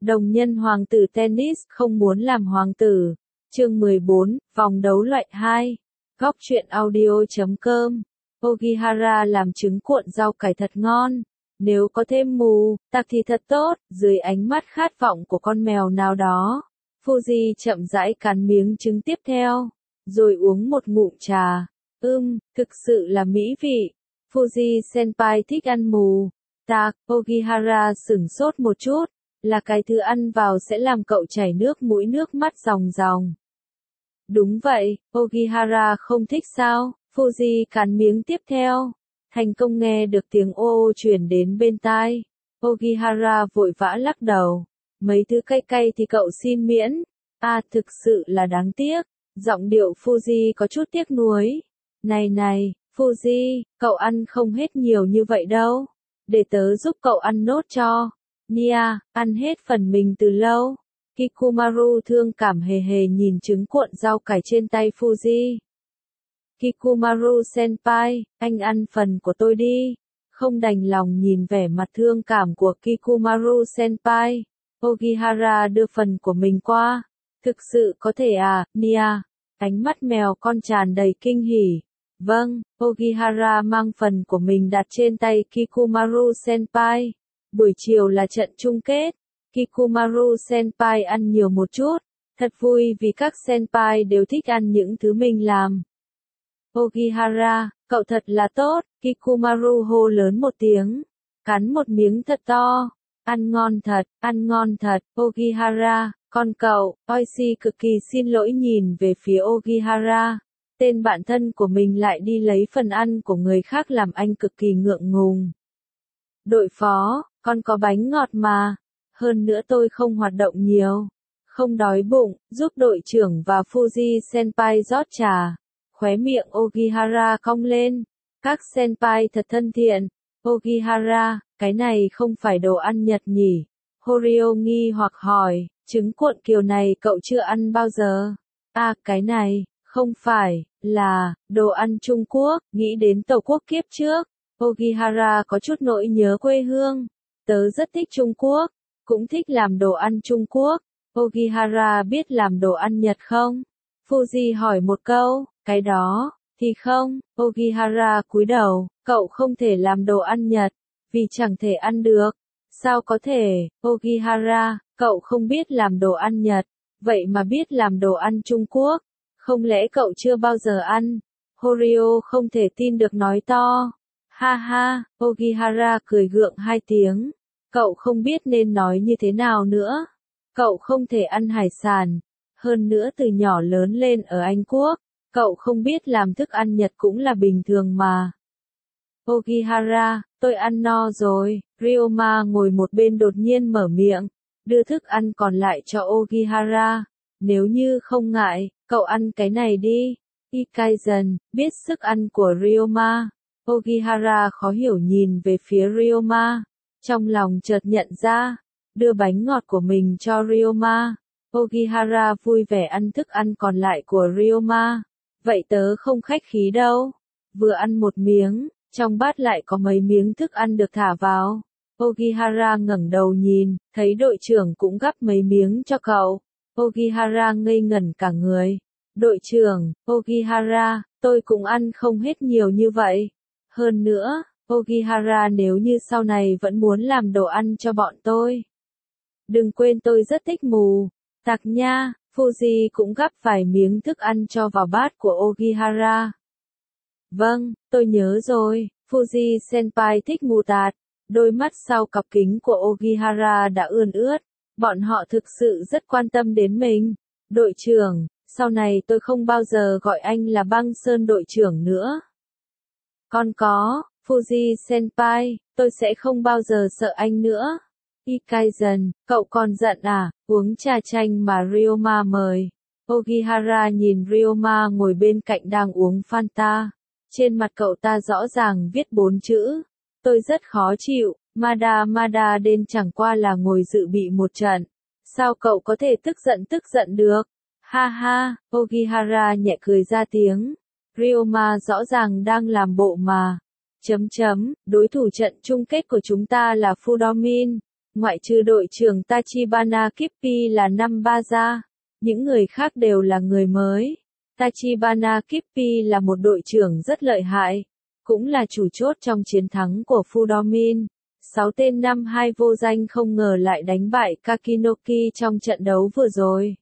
Đồng nhân hoàng tử tennis không muốn làm hoàng tử. Chương 14, vòng đấu loại 2. Góc truyện audio.com. Ogihara làm trứng cuộn rau cải thật ngon. Nếu có thêm mù, tạc thì thật tốt. Dưới ánh mắt khát vọng của con mèo nào đó, Fuji chậm rãi cắn miếng trứng tiếp theo, rồi uống một ngụm trà. Thực sự là mỹ vị. Fuji senpai thích ăn mù. Tạc, Ogihara sửng sốt một chút. Là cái thứ ăn vào sẽ làm cậu chảy nước mũi nước mắt ròng ròng. Đúng vậy, Ogihara không thích sao? Fuji cắn miếng tiếp theo. Thành công nghe được tiếng ô ô truyền đến bên tai. Ogihara vội vã lắc đầu. Mấy thứ cay cay thì cậu xin miễn. Thực sự là đáng tiếc. Giọng điệu Fuji có chút tiếc nuối. Này, Fuji, cậu ăn không hết nhiều như vậy đâu. Để tớ giúp cậu ăn nốt cho. Nia, ăn hết phần mình từ lâu. Kikumaru thương cảm hề hề nhìn trứng cuộn rau cải trên tay Fuji. Kikumaru senpai, anh ăn phần của tôi đi. Không đành lòng nhìn vẻ mặt thương cảm của Kikumaru senpai. Ogihara đưa phần của mình qua. Thực sự có thể à, Nia? Ánh mắt mèo con tràn đầy kinh hỉ. Vâng, Ogihara mang phần của mình đặt trên tay Kikumaru senpai. Buổi chiều là trận chung kết. Kikumaru senpai ăn nhiều một chút. Thật vui vì các senpai đều thích ăn những thứ mình làm. Ogihara, cậu thật là tốt. Kikumaru hô lớn một tiếng. Cắn một miếng thật to. Ăn ngon thật. Ogihara, con cậu. Oishi cực kỳ xin lỗi nhìn về phía Ogihara. Tên bạn thân của mình lại đi lấy phần ăn của người khác làm anh cực kỳ ngượng ngùng. Đội phó, con có bánh ngọt mà. Hơn nữa tôi không hoạt động nhiều. Không đói bụng, giúp đội trưởng và Fuji senpai rót trà. Khóe miệng Ogihara cong lên. Các senpai thật thân thiện. Ogihara, cái này không phải đồ ăn Nhật nhỉ? Horio nghi hoặc hỏi, trứng cuộn kiểu này cậu chưa ăn bao giờ? Cái này, không phải, là, đồ ăn Trung Quốc, nghĩ đến Tổ quốc kiếp trước. Ogihara có chút nỗi nhớ quê hương. Tớ rất thích Trung Quốc, cũng thích làm đồ ăn Trung Quốc. Ogihara biết làm đồ ăn Nhật không? Fuji hỏi một câu, cái đó, thì không. Ogihara cúi đầu, cậu không thể làm đồ ăn Nhật, vì chẳng thể ăn được. Sao có thể, Ogihara, cậu không biết làm đồ ăn Nhật, vậy mà biết làm đồ ăn Trung Quốc. Không lẽ cậu chưa bao giờ ăn? Horio không thể tin được nói to. Ha ha, Ogihara cười gượng hai tiếng. Cậu không biết nên nói như thế nào nữa. Cậu không thể ăn hải sản. Hơn nữa từ nhỏ lớn lên ở Anh Quốc, cậu không biết làm thức ăn Nhật cũng là bình thường mà. Ogihara, tôi ăn no rồi. Ryoma ngồi một bên đột nhiên mở miệng, đưa thức ăn còn lại cho Ogihara. Nếu như không ngại, cậu ăn cái này đi. Ikaizen, biết sức ăn của Ryoma. Ogihara khó hiểu nhìn về phía Ryoma. Trong lòng chợt nhận ra, đưa bánh ngọt của mình cho Ryoma. Ogihara vui vẻ ăn thức ăn còn lại của Ryoma. Vậy tớ không khách khí đâu. Vừa ăn một miếng, trong bát lại có mấy miếng thức ăn được thả vào. Ogihara ngẩng đầu nhìn, thấy đội trưởng cũng gắp mấy miếng cho cậu. Ogihara ngây ngẩn cả người. Đội trưởng, Ogihara, tôi cũng ăn không hết nhiều như vậy. Hơn nữa, Ogihara nếu như sau này vẫn muốn làm đồ ăn cho bọn tôi. Đừng quên tôi rất thích mù. Tạc nha, Fuji cũng gắp vài miếng thức ăn cho vào bát của Ogihara. Vâng, tôi nhớ rồi, Fuji senpai thích mù tạt. Đôi mắt sau cặp kính của Ogihara đã ươn ướt. Bọn họ thực sự rất quan tâm đến mình. Đội trưởng, sau này tôi không bao giờ gọi anh là Băng Sơn đội trưởng nữa. Con có, Fuji senpai, tôi sẽ không bao giờ sợ anh nữa. Ikaizen, cậu còn giận à? Uống trà chanh mà Ryoma mời. Ogihara nhìn Ryoma ngồi bên cạnh đang uống Fanta. Trên mặt cậu ta rõ ràng viết 4 chữ. Tôi rất khó chịu, Mada đến chẳng qua là ngồi dự bị một trận. Sao cậu có thể tức giận được? Ha ha, Ogihara nhẹ cười ra tiếng. Ryoma rõ ràng đang làm bộ mà. Đối thủ trận chung kết của chúng ta là Fudomin. Ngoại trừ đội trưởng Tachibana Kippi là năm ba ra, những người khác đều là người mới. Tachibana Kippi là một đội trưởng rất lợi hại, cũng là chủ chốt trong chiến thắng của Fudomin. 6 tên năm hai vô danh không ngờ lại đánh bại Kakinoki trong trận đấu vừa rồi.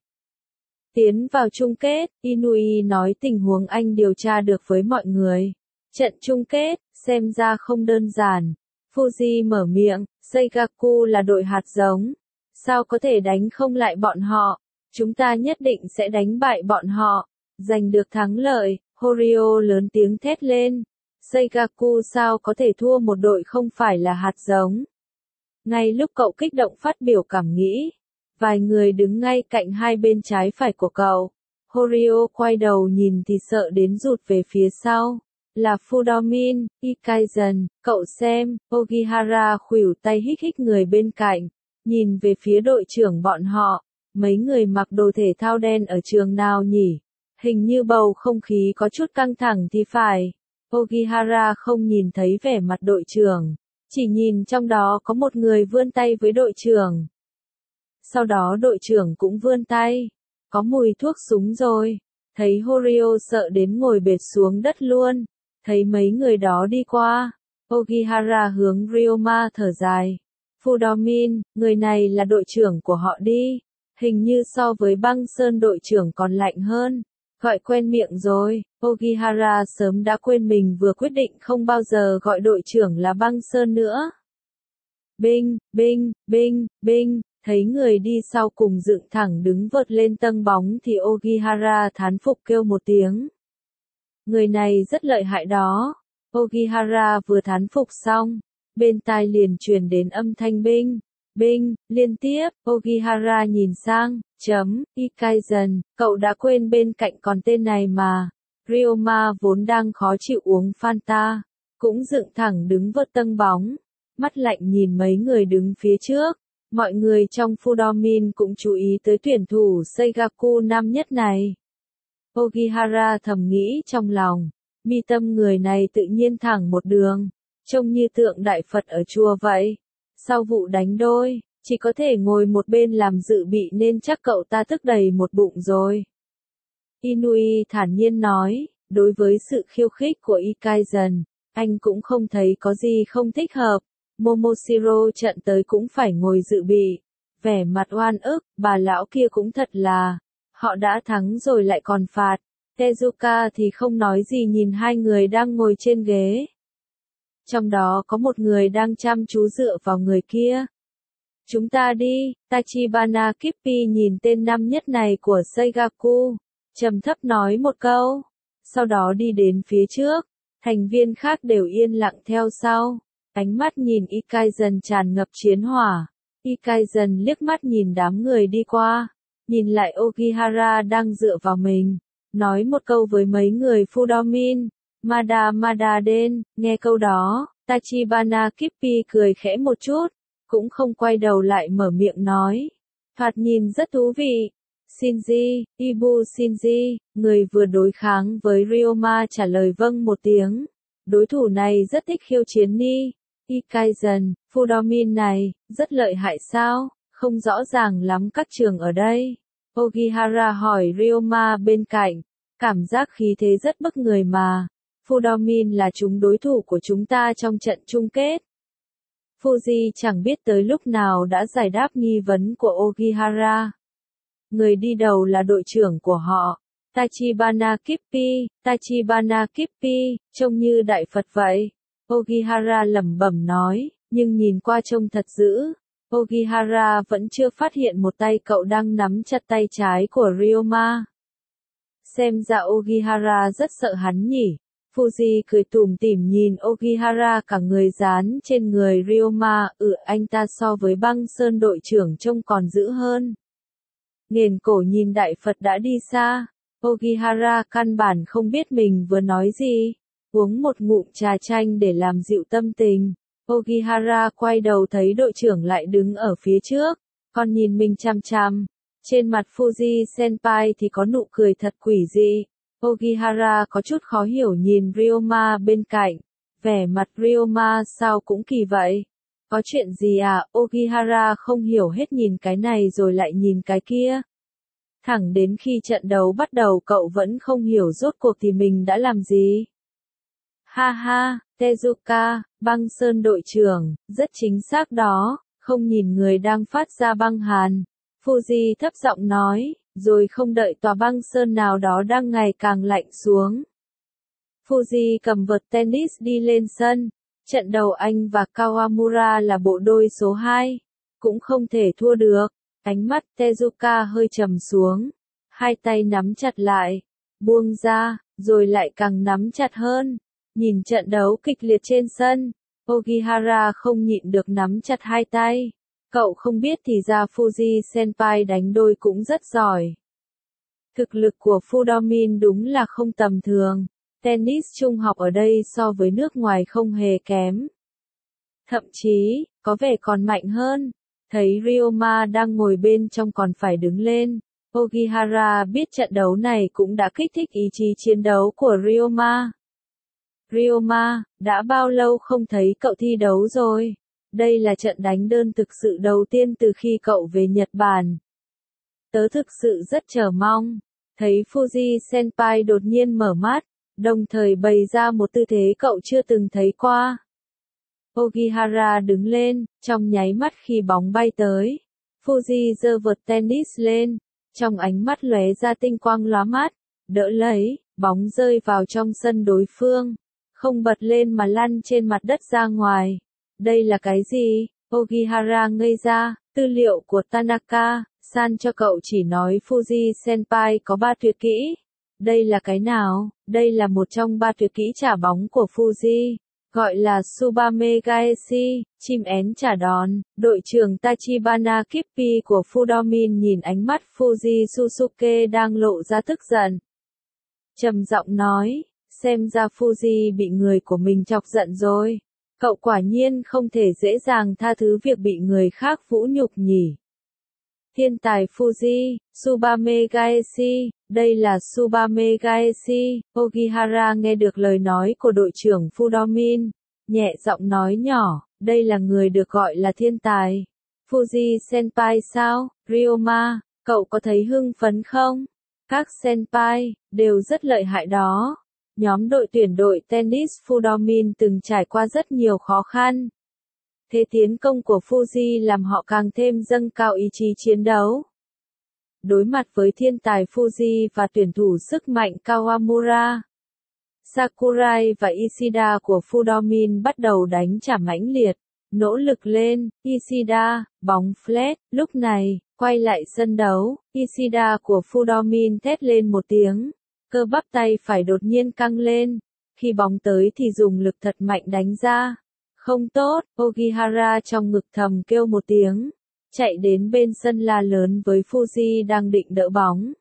Tiến vào chung kết, Inui nói tình huống anh điều tra được với mọi người. Trận chung kết, xem ra không đơn giản. Fuji mở miệng, Seigaku là đội hạt giống. Sao có thể đánh không lại bọn họ? Chúng ta nhất định sẽ đánh bại bọn họ. Giành được thắng lợi, Horio lớn tiếng thét lên. Seigaku sao có thể thua một đội không phải là hạt giống? Ngay lúc cậu kích động phát biểu cảm nghĩ, vài người đứng ngay cạnh hai bên trái phải của cậu. Horio quay đầu nhìn thì sợ đến rụt về phía sau. Là Fudomin, Ikaizen, cậu xem, Ogihara khuỷu tay hích hích người bên cạnh, nhìn về phía đội trưởng bọn họ, mấy người mặc đồ thể thao đen ở trường nào nhỉ? Hình như bầu không khí có chút căng thẳng thì phải. Ogihara không nhìn thấy vẻ mặt đội trưởng, chỉ nhìn trong đó có một người vươn tay với đội trưởng. Sau đó đội trưởng cũng vươn tay, có mùi thuốc súng rồi, thấy Horio sợ đến ngồi bệt xuống đất luôn. Thấy mấy người đó đi qua, Ogihara hướng Ryoma thở dài. Fudomin, người này là đội trưởng của họ đi. Hình như so với băng sơn đội trưởng còn lạnh hơn. Gọi quen miệng rồi, Ogihara sớm đã quên mình vừa quyết định không bao giờ gọi đội trưởng là băng sơn nữa. Binh, binh, binh, binh, thấy người đi sau cùng dựng thẳng đứng vợt lên tâng bóng thì Ogihara thán phục kêu một tiếng. Người này rất lợi hại đó. Ogihara vừa thán phục xong, bên tai liền truyền đến âm thanh binh, binh, liên tiếp. Ogihara nhìn sang, Ikaizen, cậu đã quên bên cạnh còn tên này mà. Ryoma vốn đang khó chịu uống Fanta, cũng dựng thẳng đứng vợt tâng bóng, mắt lạnh nhìn mấy người đứng phía trước. Mọi người trong Fudomin cũng chú ý tới tuyển thủ Seigaku năm nhất này. Ogihara thầm nghĩ trong lòng, mi tâm người này tự nhiên thẳng một đường, trông như tượng đại Phật ở chùa vậy. Sau vụ đánh đôi, chỉ có thể ngồi một bên làm dự bị nên chắc cậu ta tức đầy một bụng rồi. Inui thản nhiên nói, đối với sự khiêu khích của Ikaizen, anh cũng không thấy có gì không thích hợp. Momoshiro trận tới cũng phải ngồi dự bị. Vẻ mặt oan ức, bà lão kia cũng thật là. Họ đã thắng rồi lại còn phạt. Tezuka thì không nói gì nhìn hai người đang ngồi trên ghế. Trong đó có một người đang chăm chú dựa vào người kia. Chúng ta đi, Tachibana Kippi nhìn tên năm nhất này của Seigaku, trầm thấp nói một câu. Sau đó đi đến phía trước, thành viên khác đều yên lặng theo sau. Ánh mắt nhìn Ikaizen tràn ngập chiến hỏa. Ikaizen liếc mắt nhìn đám người đi qua, nhìn lại Ogihara đang dựa vào mình, nói một câu với mấy người Fudomin, Mada Den, nghe câu đó, Tachibana Kippi cười khẽ một chút, cũng không quay đầu lại mở miệng nói. Thoạt nhìn rất thú vị. Shinji, Ibu Shinji, người vừa đối kháng với Ryoma trả lời vâng một tiếng. Đối thủ này rất thích khiêu chiến ni. Ikaizen, Fudomin này, rất lợi hại sao, không rõ ràng lắm các trường ở đây. Ogihara hỏi Ryoma bên cạnh, cảm giác khí thế rất bức người mà. Fudomin là chúng đối thủ của chúng ta trong trận chung kết. Fuji chẳng biết tới lúc nào đã giải đáp nghi vấn của Ogihara. Người đi đầu là đội trưởng của họ, Tachibana Kippi, trông như đại Phật vậy. Ogihara lẩm bẩm nói, nhưng nhìn qua trông thật dữ. Ogihara vẫn chưa phát hiện một tay cậu đang nắm chặt tay trái của Ryoma. Xem ra Ogihara rất sợ hắn nhỉ. Fuji cười tủm tỉm nhìn Ogihara cả người dán trên người Ryoma, anh ta so với băng sơn đội trưởng trông còn dữ hơn. Nghiền cổ nhìn đại Phật đã đi xa. Ogihara căn bản không biết mình vừa nói gì. Uống một ngụm trà chanh để làm dịu tâm tình. Ogihara quay đầu thấy đội trưởng lại đứng ở phía trước, còn nhìn mình chằm chằm. Trên mặt Fuji senpai thì có nụ cười thật quỷ dị. Ogihara có chút khó hiểu nhìn Ryoma bên cạnh. Vẻ mặt Ryoma sao cũng kỳ vậy. Có chuyện gì à? Ogihara không hiểu hết, nhìn cái này rồi lại nhìn cái kia. Thẳng đến khi trận đấu bắt đầu cậu vẫn không hiểu rốt cuộc thì mình đã làm gì. Ha ha, Tezuka, băng sơn đội trưởng, rất chính xác đó, không nhìn người đang phát ra băng hàn. Fuji thấp giọng nói, rồi không đợi tòa băng sơn nào đó đang ngày càng lạnh xuống. Fuji cầm vợt tennis đi lên sân. Trận đầu anh và Kawamura là bộ đôi số 2. Cũng không thể thua được. Ánh mắt Tezuka hơi trầm xuống. Hai tay nắm chặt lại. Buông ra, rồi lại càng nắm chặt hơn. Nhìn trận đấu kịch liệt trên sân, Ogihara không nhịn được nắm chặt hai tay. Cậu không biết thì ra Fuji Senpai đánh đôi cũng rất giỏi. Thực lực của Fudomin đúng là không tầm thường. Tennis trung học ở đây so với nước ngoài không hề kém. Thậm chí, có vẻ còn mạnh hơn. Thấy Ryoma đang ngồi bên trong còn phải đứng lên. Ogihara biết trận đấu này cũng đã kích thích ý chí chiến đấu của Ryoma. Ryoma, đã bao lâu không thấy cậu thi đấu rồi? Đây là trận đánh đơn thực sự đầu tiên từ khi cậu về Nhật Bản. Tớ thực sự rất chờ mong. Thấy Fuji Senpai đột nhiên mở mắt, đồng thời bày ra một tư thế cậu chưa từng thấy qua. Ogihara đứng lên, trong nháy mắt khi bóng bay tới. Fuji giơ vợt tennis lên, trong ánh mắt lóe ra tinh quang lóa mắt, đỡ lấy, bóng rơi vào trong sân đối phương. Không bật lên mà lăn trên mặt đất ra ngoài. Đây là cái gì? Ogihara ngây ra, tư liệu của Tanaka-san cho cậu chỉ nói Fuji Senpai có 3 tuyệt kỹ. Đây là cái nào? Đây là một trong 3 tuyệt kỹ trả bóng của Fuji, gọi là Tsubame Gaeshi, chim én trả đòn. Đội trưởng Tachibana Kippi của Fudomin nhìn ánh mắt Fuji Susuke đang lộ ra tức giận. Trầm giọng nói, xem ra Fuji bị người của mình chọc giận rồi. Cậu quả nhiên không thể dễ dàng tha thứ việc bị người khác vũ nhục nhỉ. Thiên tài Fuji, Tsubame Gaeshi, đây là Tsubame Gaeshi. Ogihara nghe được lời nói của đội trưởng Fudomin, nhẹ giọng nói nhỏ, đây là người được gọi là thiên tài. Fuji Senpai sao? Ryoma, cậu có thấy hưng phấn không? Các Senpai, đều rất lợi hại đó. Nhóm đội tuyển đội tennis Fudomin từng trải qua rất nhiều khó khăn. Thế tiến công của Fuji làm họ càng thêm dâng cao ý chí chiến đấu. Đối mặt với thiên tài Fuji và tuyển thủ sức mạnh Kawamura, Sakurai và Ishida của Fudomin bắt đầu đánh trả mãnh liệt. Nỗ lực lên, Ishida, bóng flat. Lúc này, quay lại sân đấu, Ishida của Fudomin thét lên một tiếng. Cơ bắp tay phải đột nhiên căng lên. Khi bóng tới thì dùng lực thật mạnh đánh ra. Không tốt, Ogihara trong ngực thầm kêu một tiếng. Chạy đến bên sân la lớn với Fuji đang định đỡ bóng.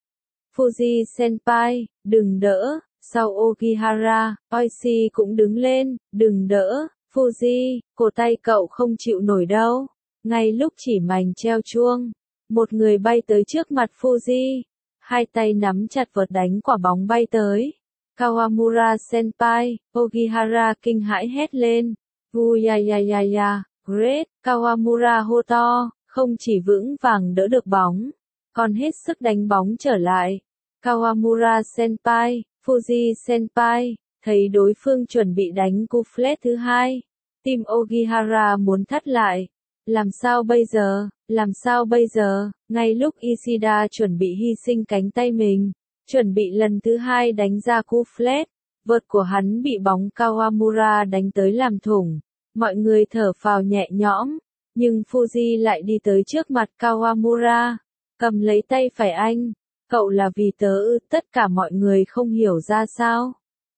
Fuji Senpai, đừng đỡ. Sau Ogihara, Oishi cũng đứng lên, đừng đỡ. Fuji, cổ tay cậu không chịu nổi đâu. Ngay lúc chỉ mảnh treo chuông, một người bay tới trước mặt Fuji. Hai tay nắm chặt vợt đánh quả bóng bay tới. Kawamura Senpai, Ogihara kinh hãi hét lên. Vuyayayaya, great, Kawamura hô to, không chỉ vững vàng đỡ được bóng, còn hết sức đánh bóng trở lại. Kawamura Senpai, Fuji Senpai, thấy đối phương chuẩn bị đánh cú flat thứ hai. Tim Ogihara muốn thắt lại. Làm sao bây giờ? Làm sao bây giờ? Ngay lúc Ishida chuẩn bị hy sinh cánh tay mình, chuẩn bị lần thứ hai đánh ra cú flat, vợt của hắn bị bóng Kawamura đánh tới làm thủng. Mọi người thở phào nhẹ nhõm, nhưng Fuji lại đi tới trước mặt Kawamura, cầm lấy tay phải anh. Cậu là vì tớ ư? Tất cả mọi người không hiểu ra sao.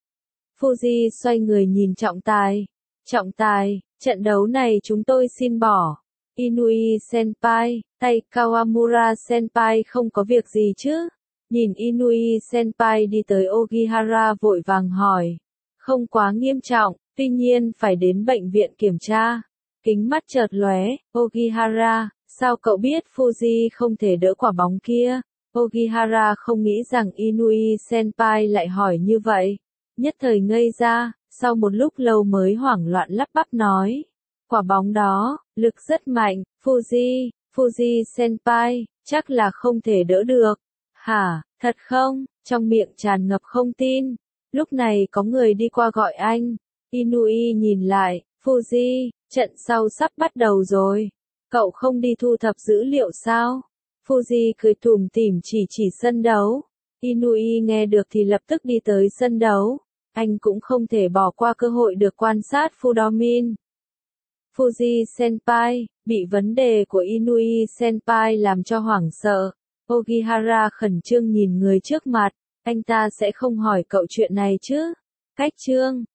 Fuji xoay người nhìn trọng tài. Trọng tài, trận đấu này chúng tôi xin bỏ. Inui Senpai, tay Kawamura Senpai không có việc gì chứ? Nhìn Inui Senpai đi tới Ogihara vội vàng hỏi. Không quá nghiêm trọng, tuy nhiên phải đến bệnh viện kiểm tra. Kính mắt chợt lóe, Ogihara, sao cậu biết Fuji không thể đỡ quả bóng kia? Ogihara không nghĩ rằng Inui Senpai lại hỏi như vậy. Nhất thời ngây ra, sau một lúc lâu mới hoảng loạn lắp bắp nói. Quả bóng đó, lực rất mạnh, Fuji senpai, chắc là không thể đỡ được. Hả, thật không? Trong miệng tràn ngập không tin. Lúc này có người đi qua gọi anh. Inui nhìn lại, Fuji, trận sau sắp bắt đầu rồi. Cậu không đi thu thập dữ liệu sao? Fuji cười tủm tỉm chỉ sân đấu. Inui nghe được thì lập tức đi tới sân đấu. Anh cũng không thể bỏ qua cơ hội được quan sát Fudomin. Fuji senpai, bị vấn đề của Inui senpai làm cho hoảng sợ. Ogihara khẩn trương nhìn người trước mặt. Anh ta sẽ không hỏi cậu chuyện này chứ? Cách chương